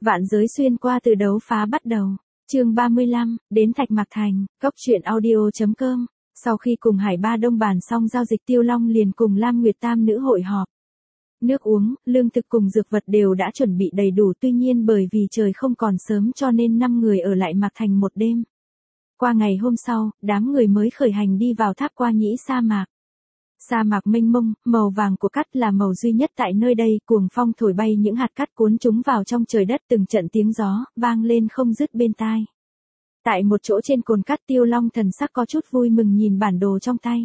Vạn giới xuyên qua từ đấu phá bắt đầu. Chương 35, đến Thạch Mạc Thành, Cốc truyện audio.com. Sau khi cùng Hải Ba Đông bàn xong giao dịch, Tiêu Long liền cùng Lam Nguyệt tam nữ hội họp. Nước uống, lương thực cùng dược vật đều đã chuẩn bị đầy đủ, tuy nhiên bởi vì trời không còn sớm cho nên 5 người ở lại Mạc Thành một đêm. Qua ngày hôm sau, đám người mới khởi hành đi vào Tháp Qua Nhĩ sa mạc. Sa mạc mênh mông, màu vàng của cát là màu duy nhất tại nơi đây, cuồng phong thổi bay những hạt cát cuốn chúng vào trong trời đất, từng trận tiếng gió vang lên không dứt bên tai. Tại một chỗ trên cồn cát, Tiêu Long thần sắc có chút vui mừng nhìn bản đồ trong tay.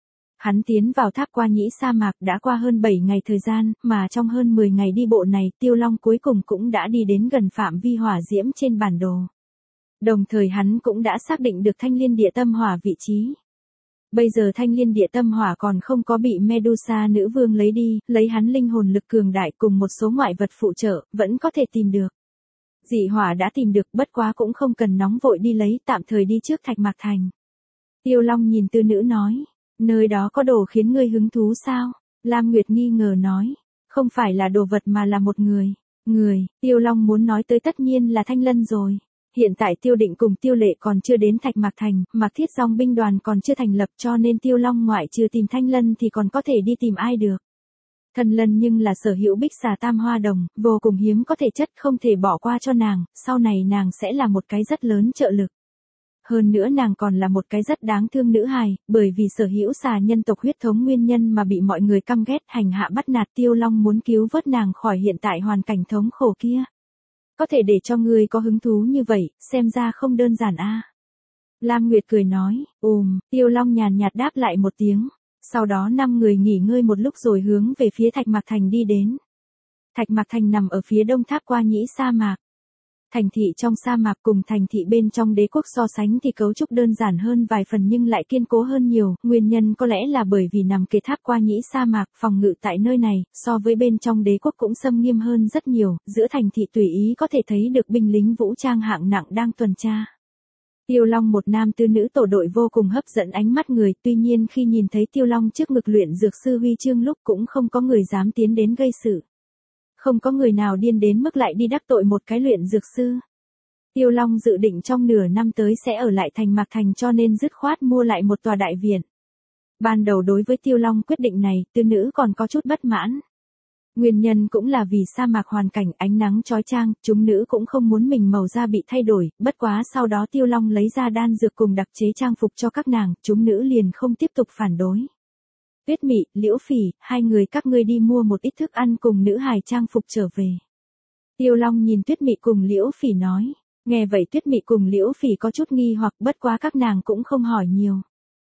Hắn tiến vào Tháp Qua Nhĩ sa mạc đã qua hơn 7 ngày thời gian, mà trong hơn 10 ngày đi bộ này, Tiêu Long cuối cùng cũng đã đi đến gần phạm vi hỏa diễm trên bản đồ. Đồng thời hắn cũng đã xác định được Thanh Liên Địa Tâm Hỏa vị trí. Bây giờ Thanh Liên Địa Tâm Hỏa còn không có bị Medusa nữ vương lấy đi, lấy hắn linh hồn lực cường đại cùng một số ngoại vật phụ trợ, vẫn có thể tìm được. Dị hỏa đã tìm được, bất quá cũng không cần nóng vội đi lấy, tạm thời đi trước Thạch Mạc Thành. Tiêu Long nhìn tư nữ nói, nơi đó có đồ khiến ngươi hứng thú sao? Lam Nguyệt nghi ngờ nói, không phải là đồ vật mà là một người. Tiêu Long muốn nói tới tất nhiên là Thanh Lân rồi. Hiện tại Tiêu Định cùng Tiêu Lệ còn chưa đến Thạch Mạc Thành, Mạc Thiết Dòng binh đoàn còn chưa thành lập, cho nên Tiêu Long ngoại trừ tìm Thanh Lân thì còn có thể đi tìm ai được. Thanh Lân nhưng là sở hữu bích xà tam hoa đồng, vô cùng hiếm có thể chất, không thể bỏ qua cho nàng, sau này nàng sẽ là một cái rất lớn trợ lực. Hơn nữa nàng còn là một cái rất đáng thương nữ hài, bởi vì sở hữu xà nhân tộc huyết thống nguyên nhân mà bị mọi người căm ghét, hành hạ bắt nạt. Tiêu Long muốn cứu vớt nàng khỏi hiện tại hoàn cảnh thống khổ kia. Có thể để cho ngươi có hứng thú như vậy, xem ra không đơn giản a. Lam Nguyệt cười nói, Tiêu Long nhàn nhạt đáp lại một tiếng. Sau đó 5 người nghỉ ngơi một lúc rồi hướng về phía Thạch Mạc Thành đi đến. Thạch Mạc Thành nằm ở phía đông Tháp Qua Nhĩ sa mạc. Thành thị trong sa mạc cùng thành thị bên trong đế quốc so sánh thì cấu trúc đơn giản hơn vài phần nhưng lại kiên cố hơn nhiều, nguyên nhân có lẽ là bởi vì nằm kế Tháp Qua Nhĩ sa mạc, phòng ngự tại nơi này, so với bên trong đế quốc cũng xâm nghiêm hơn rất nhiều, giữa thành thị tùy ý có thể thấy được binh lính vũ trang hạng nặng đang tuần tra. Tiêu Long một nam tư nữ tổ đội vô cùng hấp dẫn ánh mắt người, tuy nhiên khi nhìn thấy Tiêu Long trước ngực luyện dược sư huy chương lúc cũng không có người dám tiến đến gây sự. Không có người nào điên đến mức lại đi đắc tội một cái luyện dược sư. Tiêu Long dự định trong nửa năm tới sẽ ở lại thành Mạc Thành cho nên dứt khoát mua lại một tòa đại viện. Ban đầu đối với Tiêu Long quyết định này, tư nữ còn có chút bất mãn. Nguyên nhân cũng là vì sa mạc hoàn cảnh ánh nắng chói chang, chúng nữ cũng không muốn mình màu da bị thay đổi, bất quá sau đó Tiêu Long lấy ra đan dược cùng đặc chế trang phục cho các nàng, chúng nữ liền không tiếp tục phản đối. Tuyết Mị, Liễu Phỉ, hai người các ngươi đi mua một ít thức ăn cùng nữ hài trang phục trở về. Tiêu Long nhìn Tuyết Mị cùng Liễu Phỉ nói, nghe vậy Tuyết Mị cùng Liễu Phỉ có chút nghi hoặc, bất quá các nàng cũng không hỏi nhiều.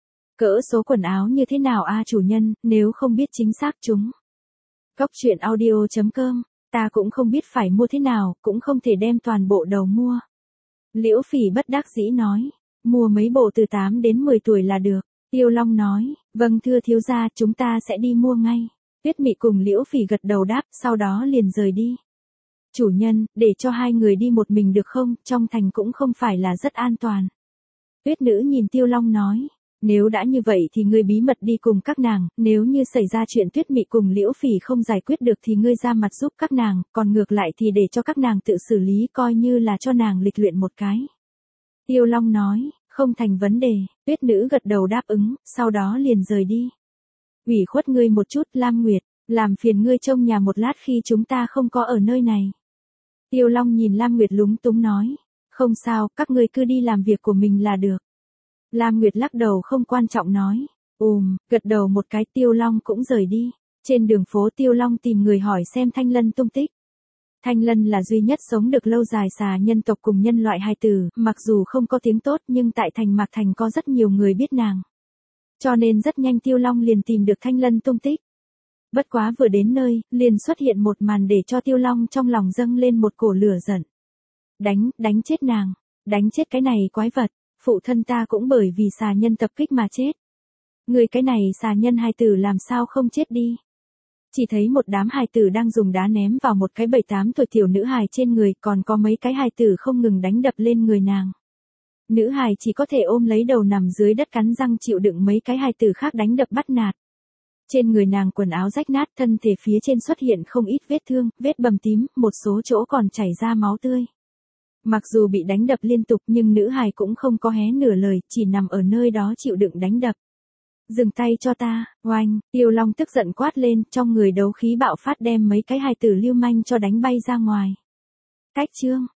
Cỡ số quần áo như thế nào a chủ nhân, nếu không biết chính xác chúng. Cốc truyện audio.com, ta cũng không biết phải mua thế nào, cũng không thể đem toàn bộ đầu mua. Liễu Phỉ bất đắc dĩ nói, mua mấy bộ từ 8 đến 10 tuổi là được. Tiêu Long nói, vâng thưa thiếu gia, chúng ta sẽ đi mua ngay. Tuyết Mị cùng Liễu Phỉ gật đầu đáp, sau đó liền rời đi. Chủ nhân, để cho hai người đi một mình được không, trong thành cũng không phải là rất an toàn. Tuyết nữ nhìn Tiêu Long nói, nếu đã như vậy thì ngươi bí mật đi cùng các nàng, nếu như xảy ra chuyện Tuyết Mị cùng Liễu Phỉ không giải quyết được thì ngươi ra mặt giúp các nàng, còn ngược lại thì để cho các nàng tự xử lý, coi như là cho nàng lịch luyện một cái. Tiêu Long nói, không thành vấn đề. Tuyết nữ gật đầu đáp ứng, sau đó liền rời đi. Ủy khuất ngươi một chút Lam Nguyệt, làm phiền ngươi trông nhà một lát khi chúng ta không có ở nơi này. Tiêu Long nhìn Lam Nguyệt lúng túng nói, không sao, các ngươi cứ đi làm việc của mình là được. Lam Nguyệt lắc đầu không quan trọng nói, gật đầu một cái. Tiêu Long cũng rời đi. Trên đường phố Tiêu Long tìm người hỏi xem Thanh Lân tung tích. Thanh Lân là duy nhất sống được lâu dài xà nhân tộc cùng nhân loại hài tử, mặc dù không có tiếng tốt nhưng tại thành Mạc Thành có rất nhiều người biết nàng. Cho nên rất nhanh Tiêu Long liền tìm được Thanh Lân tung tích. Bất quá vừa đến nơi, liền xuất hiện một màn để cho Tiêu Long trong lòng dâng lên một cổ lửa giận. Đánh chết nàng, đánh chết cái này quái vật, phụ thân ta cũng bởi vì xà nhân tập kích mà chết. Người cái này xà nhân hài tử làm sao không chết đi. Chỉ thấy một đám hài tử đang dùng đá ném vào một cái 7-8 tuổi tiểu nữ hài trên người, còn có mấy cái hài tử không ngừng đánh đập lên người nàng. Nữ hài chỉ có thể ôm lấy đầu nằm dưới đất cắn răng chịu đựng mấy cái hài tử khác đánh đập bắt nạt. Trên người nàng quần áo rách nát, thân thể phía trên xuất hiện không ít vết thương, vết bầm tím, một số chỗ còn chảy ra máu tươi. Mặc dù bị đánh đập liên tục nhưng nữ hài cũng không có hé nửa lời, chỉ nằm ở nơi đó chịu đựng đánh đập. Dừng tay cho ta, oanh, Tiêu Long tức giận quát lên, trong người đấu khí bạo phát đem mấy cái hài tử lưu manh cho đánh bay ra ngoài. Cách chương.